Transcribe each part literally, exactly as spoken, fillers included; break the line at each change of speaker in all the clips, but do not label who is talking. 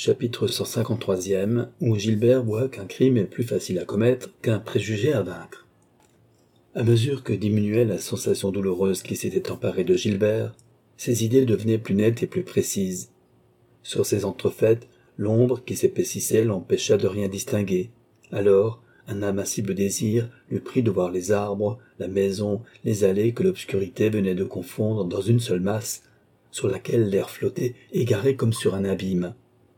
Chapitre cent cinquante-troisième, où Gilbert voit qu'un crime est plus facile à commettre qu'un préjugé à vaincre. À mesure que diminuait la sensation douloureuse qui s'était emparée de Gilbert, ses idées devenaient plus nettes et plus précises. Sur ces entrefaites, l'ombre qui s'épaississait l'empêcha de rien distinguer. Alors, un invincible désir lui prit de voir les arbres, la maison, les allées que l'obscurité venait de confondre dans une seule masse, sur laquelle l'air flottait égaré comme sur un abîme.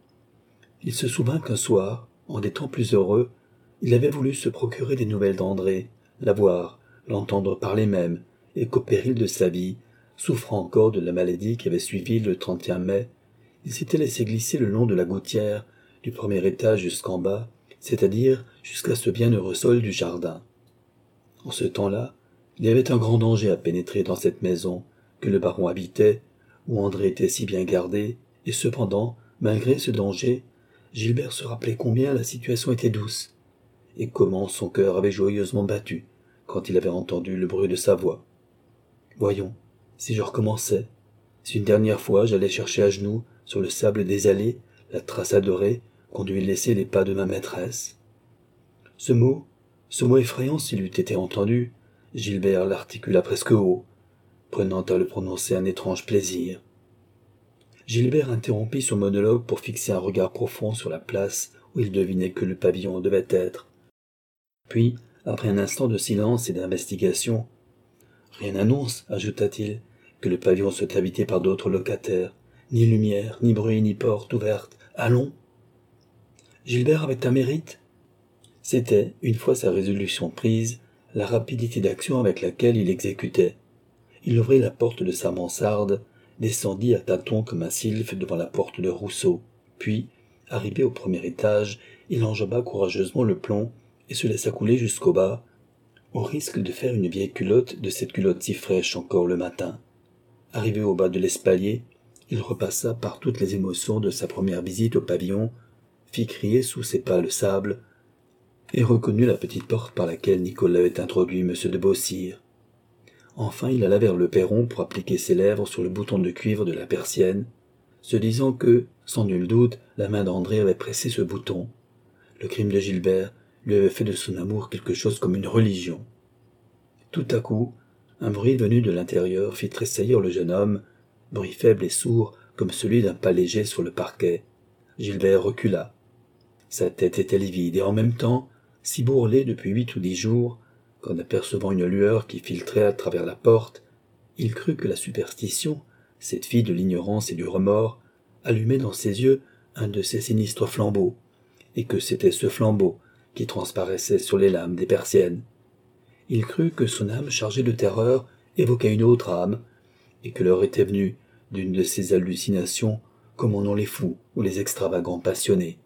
Il se souvint qu'un soir, en des temps plus heureux, il avait voulu se procurer des nouvelles d'André, la voir, l'entendre parler même, et qu'au péril de sa vie, souffrant encore de la maladie qui avait suivi le trente et un mai, il s'était laissé glisser le long de la gouttière, du premier étage jusqu'en bas, c'est-à-dire jusqu'à ce bienheureux sol du jardin. En ce temps-là, il y avait un grand danger à pénétrer dans cette maison que le baron habitait, où André était si bien gardé, et cependant, malgré ce danger, Gilbert se rappelait combien la situation était douce, et comment son cœur avait joyeusement battu quand il avait entendu le bruit de sa voix. Voyons, si je recommençais, si une dernière fois j'allais chercher à genoux, sur le sable des allées, la trace adorée qu'ont dû laisser les pas de ma maîtresse. Ce mot, ce mot effrayant s'il eût été entendu, Gilbert l'articula presque haut, prenant à le prononcer un étrange plaisir. Gilbert interrompit son monologue pour fixer un regard profond sur la place où il devinait que le pavillon devait être. Puis, après un instant de silence et d'investigation, « Rien n'annonce, ajouta-t-il, que le pavillon soit habité par d'autres locataires. Ni lumière, ni bruit, ni porte ouverte. Allons !» Gilbert avait un mérite. C'était, une fois sa résolution prise, la rapidité d'action avec laquelle il exécutait. Il ouvrit la porte de sa mansarde, descendit à tâtons comme un sylphe devant la porte de Rousseau, puis, arrivé au premier étage, il enjamba courageusement le plomb et se laissa couler jusqu'au bas, au risque de faire une vieille culotte de cette culotte si fraîche encore le matin. Arrivé au bas de l'espalier, il repassa par toutes les émotions de sa première visite au pavillon, fit crier sous ses pas le sable, et reconnut la petite porte par laquelle Nicolas avait introduit M. de Beausire. Enfin, il alla vers le perron pour appliquer ses lèvres sur le bouton de cuivre de la persienne, se disant que, sans nul doute, la main d'André avait pressé ce bouton. Le crime de Gilbert lui avait fait de son amour quelque chose comme une religion. Tout à coup, un bruit venu de l'intérieur fit tressaillir le jeune homme, bruit faible et sourd comme celui d'un pas léger sur le parquet. Gilbert recula. Sa tête était livide et en même temps, si bourrelée depuis huit ou dix jours, qu'en apercevant une lueur qui filtrait à travers la porte, il crut que la superstition, cette fille de l'ignorance et du remords, allumait dans ses yeux un de ces sinistres flambeaux, et que c'était ce flambeau qui transparaissait sur les lames des persiennes. Il crut que son âme chargée de terreur évoquait une autre âme, et que l'heure était venue d'une de ces hallucinations comme en ont les fous ou les extravagants passionnés.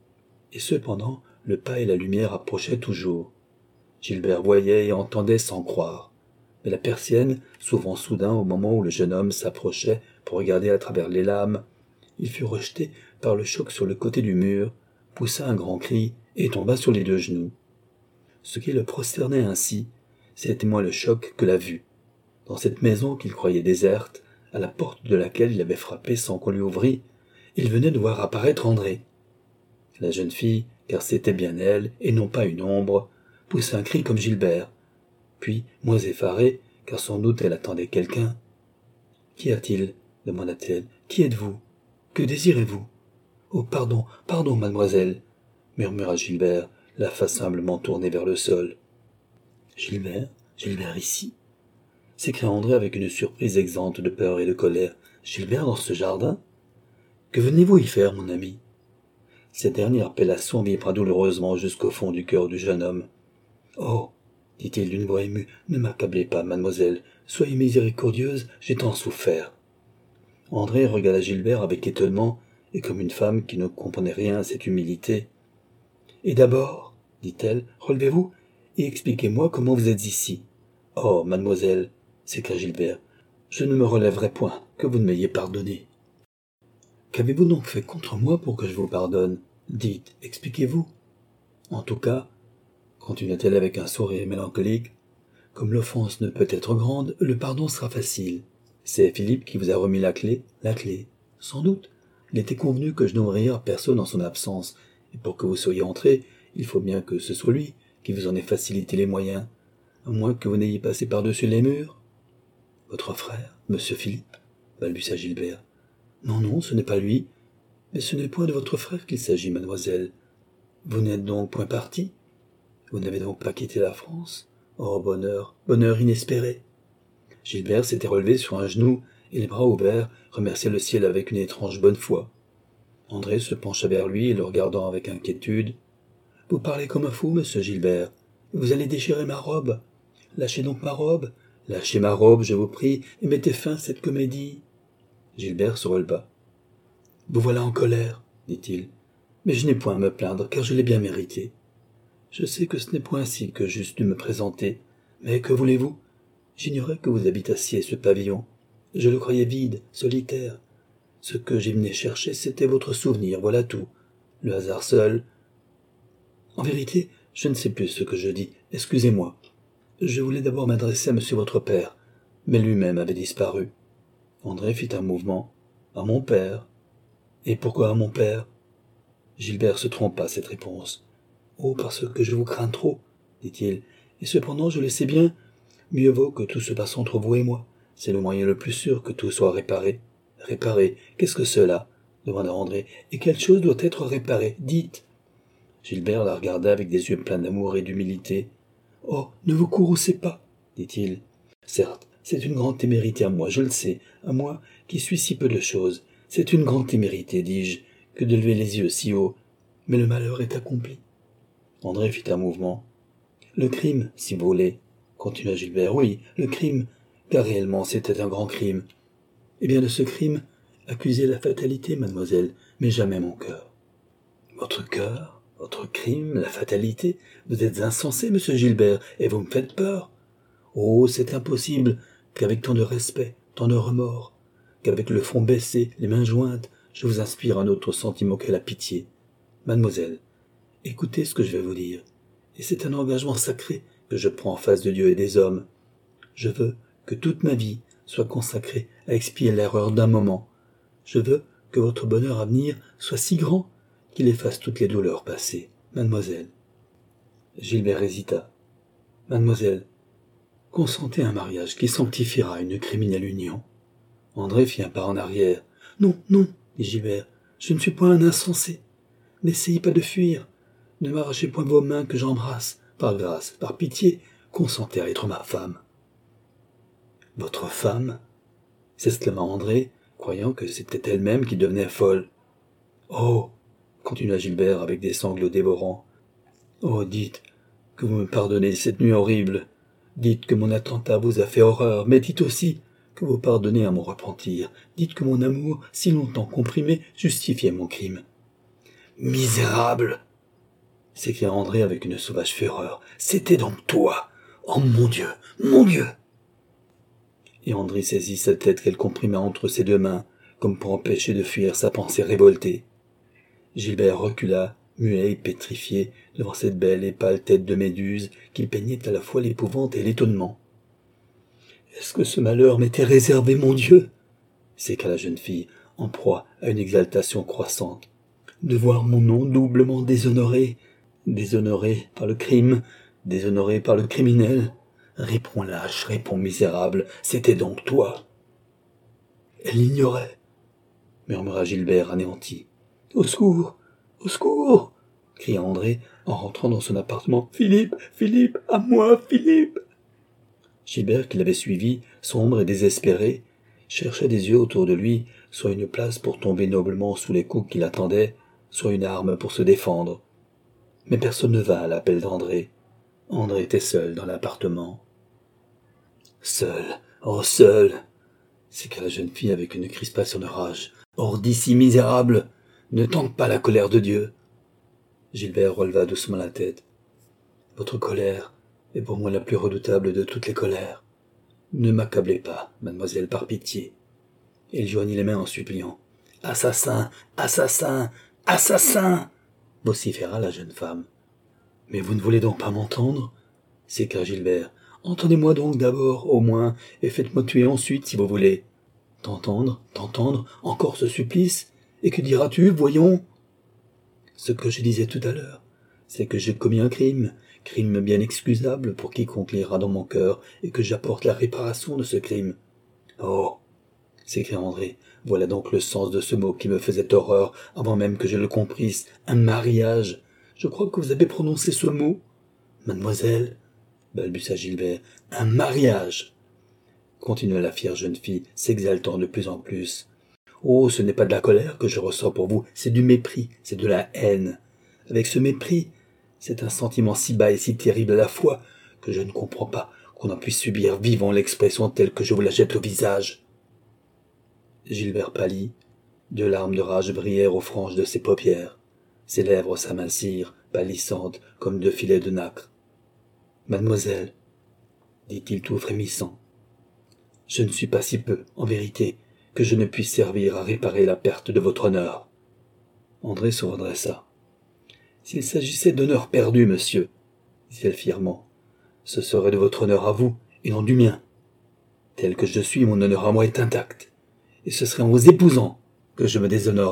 Et cependant, le pas et la lumière approchaient toujours. Gilbert voyait et entendait sans croire, mais la persienne, s'ouvrant soudain au moment où le jeune homme s'approchait pour regarder à travers les lames, il fut rejeté par le choc sur le côté du mur, poussa un grand cri et tomba sur les deux genoux. Ce qui le prosternait ainsi, c'était moins le choc que la vue. Dans cette maison qu'il croyait déserte, à la porte de laquelle il avait frappé sans qu'on lui ouvrît, il venait de voir apparaître André. La jeune fille, car c'était bien elle, et non pas une ombre, poussa un cri comme Gilbert. Puis, moins effarée, car sans doute elle attendait quelqu'un. « Qu'y a-t-il » demanda-t-elle. « Qui êtes-vous ? Que désirez-vous ?»« Oh, pardon, pardon, mademoiselle » murmura Gilbert, la face humblement tournée vers le sol. « Gilbert, Gilbert ici ?» s'écria André avec une surprise exempte de peur et de colère. « Gilbert dans ce jardin ? Que venez-vous y faire, mon ami ?» Cette dernière appellation vibra douloureusement jusqu'au fond du cœur du jeune homme. « Oh !» dit-il d'une voix émue, « ne m'accablez pas, mademoiselle. Soyez miséricordieuse, j'ai tant souffert. » André regarda Gilbert avec étonnement, et comme une femme qui ne comprenait rien à cette humilité. « Et d'abord, dit-elle, relevez-vous et expliquez-moi comment vous êtes ici. »« Oh, mademoiselle, s'écria Gilbert, je ne me relèverai point, que vous ne m'ayez pardonné. »« Qu'avez-vous donc fait contre moi pour que je vous pardonne ? Dites, expliquez-vous. » En tout cas, continua-t-elle avec un sourire mélancolique, comme l'offense ne peut être grande, le pardon sera facile. C'est Philippe qui vous a remis la clé, la clé, sans doute. Il était convenu que je n'ouvrirai à personne en son absence, et pour que vous soyez entré, il faut bien que ce soit lui qui vous en ait facilité les moyens, à moins que vous n'ayez passé par-dessus les murs. Votre frère, monsieur Philippe, balbutia Gilbert. Non, non, ce n'est pas lui. Mais ce n'est point de votre frère qu'il s'agit, mademoiselle. Vous n'êtes donc point parti? Vous n'avez donc pas quitté la France? Oh, bonheur, bonheur inespéré. Gilbert s'était relevé sur un genou et les bras ouverts remerciait le ciel avec une étrange bonne foi. André se pencha vers lui et le regardant avec inquiétude. « Vous parlez comme un fou, monsieur Gilbert. Vous allez déchirer ma robe. Lâchez donc ma robe. Lâchez ma robe, je vous prie, et mettez fin à cette comédie. » Gilbert se releva. « Vous voilà en colère, dit-il. Mais je n'ai point à me plaindre, car je l'ai bien mérité. Je sais que ce n'est point ainsi que j'eusse dû me présenter. Mais que voulez-vous? J'ignorais que vous habitassiez ce pavillon. Je le croyais vide, solitaire. Ce que j'y venais chercher, c'était votre souvenir, voilà tout. Le hasard seul. En vérité, je ne sais plus ce que je dis. Excusez-moi. Je voulais d'abord m'adresser à monsieur votre père, mais lui-même avait disparu. André fit un mouvement. À mon père. Et pourquoi à mon père? Gilbert se trompa cette réponse. Oh, parce que je vous crains trop, dit-il. Et cependant, je le sais bien. Mieux vaut que tout se passe entre vous et moi. C'est le moyen le plus sûr que tout soit réparé. Réparé, qu'est-ce que cela? Demanda André. Et quelle chose doit être réparée? Dites. Gilbert la regarda avec des yeux pleins d'amour et d'humilité. Oh, ne vous courroucez pas, dit-il. Certes, c'est une grande témérité à moi, je le sais, à moi qui suis si peu de choses. C'est une grande témérité, dis-je, que de lever les yeux si haut. Mais le malheur est accompli. André fit un mouvement. Le crime, si vous voulez, continua Gilbert. Oui, le crime, car réellement c'était un grand crime. Eh bien, de ce crime, accusez la fatalité, mademoiselle, mais jamais mon cœur. Votre cœur, votre crime, la fatalité, vous êtes insensé, monsieur Gilbert, et vous me faites peur. Oh, c'est impossible qu'avec tant de respect, tant de remords, qu'avec le front baissé, les mains jointes, je vous inspire un autre sentiment que la pitié. Mademoiselle, écoutez ce que je vais vous dire, et c'est un engagement sacré que je prends en face de Dieu et des hommes. Je veux que toute ma vie soit consacrée à expier l'erreur d'un moment. Je veux que votre bonheur à venir soit si grand qu'il efface toutes les douleurs passées. Mademoiselle. Gilbert hésita. Mademoiselle, consentez à un mariage qui sanctifiera une criminelle union. André fit un pas en arrière. Non, non, dit Gilbert, je ne suis point un insensé. N'essayez pas de fuir. Ne m'arrachez point vos mains que j'embrasse. Par grâce, par pitié, consentez à être ma femme. Votre femme? S'exclama André, croyant que c'était elle-même qui devenait folle. Oh, continua Gilbert avec des sanglots dévorants. Oh, dites que vous me pardonnez cette nuit horrible. Dites que mon attentat vous a fait horreur, mais dites aussi que vous pardonnez à mon repentir. Dites que mon amour, si longtemps comprimé, justifiait mon crime. Misérable! S'écria André avec une sauvage fureur. C'était donc toi! Oh mon Dieu! Mon Dieu! Et André saisit sa tête qu'elle comprima entre ses deux mains, comme pour empêcher de fuir sa pensée révoltée. Gilbert recula, muet et pétrifié, devant cette belle et pâle tête de Méduse qui peignait à la fois l'épouvante et l'étonnement. « Est-ce que ce malheur m'était réservé, mon Dieu ?» s'écria la jeune fille, en proie à une exaltation croissante. « De voir mon nom doublement déshonoré, déshonoré par le crime, déshonoré par le criminel. Réponds lâche, réponds misérable, c'était donc toi. » « Elle l'ignorait, » murmura Gilbert anéanti. « Au secours, au secours !» cria André en rentrant dans son appartement. « Philippe, Philippe, à moi, Philippe !» Gilbert, qui l'avait suivi, sombre et désespéré, cherchait des yeux autour de lui, soit une place pour tomber noblement sous les coups qui l'attendaient, soit une arme pour se défendre. Mais personne ne vint à l'appel d'André. André était seul dans l'appartement. « Seul, oh seul !» s'écria la jeune fille avec une crispation de rage. « Hors d'ici, misérable! Ne tente pas la colère de Dieu !» Gilbert releva doucement la tête. « Votre colère est pour moi la plus redoutable de toutes les colères. Ne m'accablez pas, mademoiselle, par pitié. » Et il joignit les mains en suppliant. « Assassin! Assassin! Assassin !» vociféra la jeune femme. « Mais vous ne voulez donc pas m'entendre ?» s'écria Gilbert. « Entendez-moi donc d'abord, au moins, et faites-moi tuer ensuite, si vous voulez. » T'entendre, t'entendre, encore ce supplice? Et que diras-tu, voyons ? Ce que je disais tout à l'heure, c'est que j'ai commis un crime, crime bien excusable pour quiconque l'ira dans mon cœur, et que j'apporte la réparation de ce crime. Oh ! S'écria André, voilà donc le sens de ce mot qui me faisait horreur avant même que je le comprisse, un mariage. Je crois que vous avez prononcé ce mot. Mademoiselle, balbutia Gilbert, un mariage. Continua la fière jeune fille, s'exaltant de plus en plus. Oh, ce n'est pas de la colère que je ressens pour vous, c'est du mépris, c'est de la haine. Avec ce mépris, c'est un sentiment si bas et si terrible à la fois que je ne comprends pas qu'on en puisse subir vivant l'expression telle que je vous la jette au visage. Gilbert pâlit, deux larmes de rage brillèrent aux franges de ses paupières. Ses lèvres s'amincirent, pâlissantes comme deux filets de nacre. « Mademoiselle, dit-il tout frémissant, je ne suis pas si peu, en vérité, que je ne puisse servir à réparer la perte de votre honneur. » André se redressa. « S'il s'agissait d'honneur perdu, monsieur, dit-elle fièrement, ce serait de votre honneur à vous et non du mien. Tel que je suis, mon honneur à moi est intact, et ce serait en vous épousant que je me déshonorerais. »«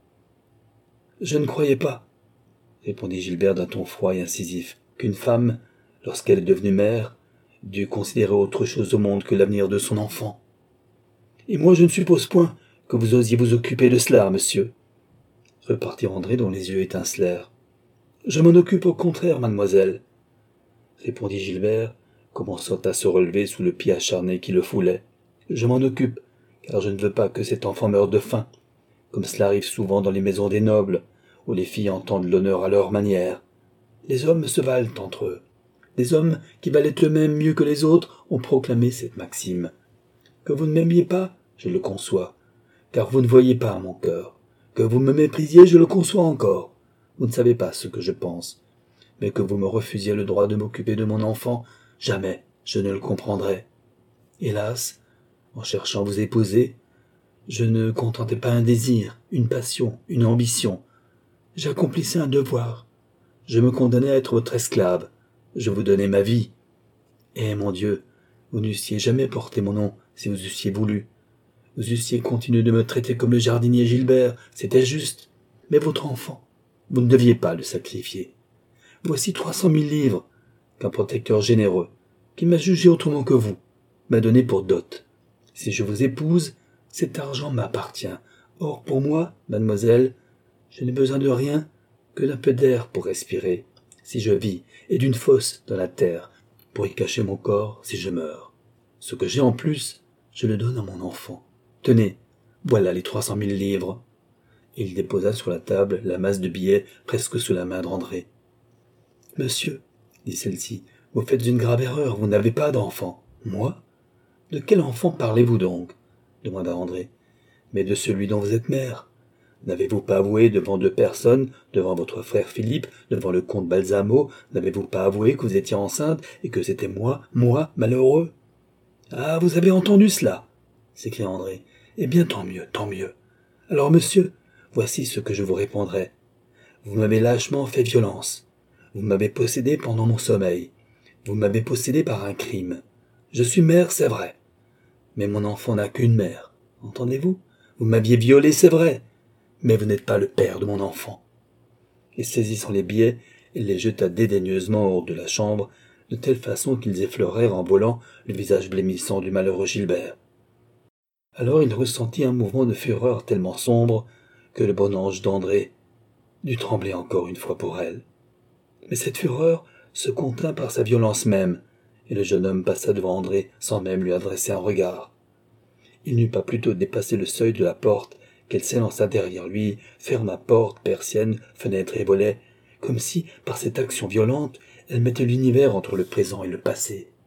Je ne croyais pas, » répondit Gilbert d'un ton froid et incisif, « qu'une femme, lorsqu'elle est devenue mère, dût considérer autre chose au monde que l'avenir de son enfant. Et moi je ne suppose point que vous osiez vous occuper de cela, monsieur. » Repartit André dont les yeux étincelèrent. « Je m'en occupe au contraire, mademoiselle, » répondit Gilbert, commençant à se relever sous le pied acharné qui le foulait. « Je m'en occupe, car je ne veux pas que cet enfant meure de faim, comme cela arrive souvent dans les maisons des nobles, où les filles entendent l'honneur à leur manière. Les hommes se valent entre eux. Les hommes qui valaient eux-mêmes mieux que les autres ont proclamé cette maxime. Que vous ne m'aimiez pas, je le conçois, car vous ne voyez pas mon cœur. Que vous me méprisiez, je le conçois encore. Vous ne savez pas ce que je pense. Mais que vous me refusiez le droit de m'occuper de mon enfant, jamais je ne le comprendrai. Hélas, en cherchant à vous épouser, je ne contentais pas un désir, une passion, une ambition. J'accomplissais un devoir. Je me condamnais à être votre esclave. Je vous donnais ma vie. Et, mon Dieu, vous n'eussiez jamais porté mon nom si vous eussiez voulu. Vous eussiez continué de me traiter comme le jardinier Gilbert, c'était juste. Mais votre enfant, vous ne deviez pas le sacrifier. Voici trois cent mille livres qu'un protecteur généreux, qui m'a jugé autrement que vous, m'a donné pour dot. Si je vous épouse, cet argent m'appartient. Or, pour moi, mademoiselle, je n'ai besoin de rien que d'un peu d'air pour respirer, si je vis, et d'une fosse dans la terre, pour y cacher mon corps si je meurs. Ce que j'ai en plus, je le donne à mon enfant. Tenez, voilà les trois cent mille livres. Et il déposa sur la table la masse de billets presque sous la main d'André. « Monsieur, dit celle-ci, vous faites une grave erreur, vous n'avez pas d'enfant. »« Moi ? De quel enfant parlez-vous donc ?» demanda André. « Mais de celui dont vous êtes mère. N'avez-vous pas avoué devant deux personnes, devant votre frère Philippe, devant le comte Balsamo, n'avez-vous pas avoué que vous étiez enceinte et que c'était moi, moi, malheureux ?»« Ah, vous avez entendu cela ?» s'écria André. « Eh bien, tant mieux, tant mieux. Alors, monsieur, voici ce que je vous répondrai. Vous m'avez lâchement fait violence. Vous m'avez possédé pendant mon sommeil. Vous m'avez possédé par un crime. Je suis mère, c'est vrai. Mais mon enfant n'a qu'une mère. Entendez-vous ? Vous m'aviez violé, c'est vrai. Mais vous n'êtes pas le père de mon enfant. » Et saisissant les billets, il les jeta dédaigneusement hors de la chambre, de telle façon qu'ils effleurèrent en volant le visage blêmissant du malheureux Gilbert. Alors il ressentit un mouvement de fureur tellement sombre que le bon ange d'André dut trembler encore une fois pour elle. Mais cette fureur se contint par sa violence même, et le jeune homme passa devant André sans même lui adresser un regard. Il n'eut pas plutôt dépassé le seuil de la porte qu'elle s'élança derrière lui, ferma porte, persienne, fenêtre et volets, comme si, par cette action violente, elle mettait l'univers entre le présent et le passé.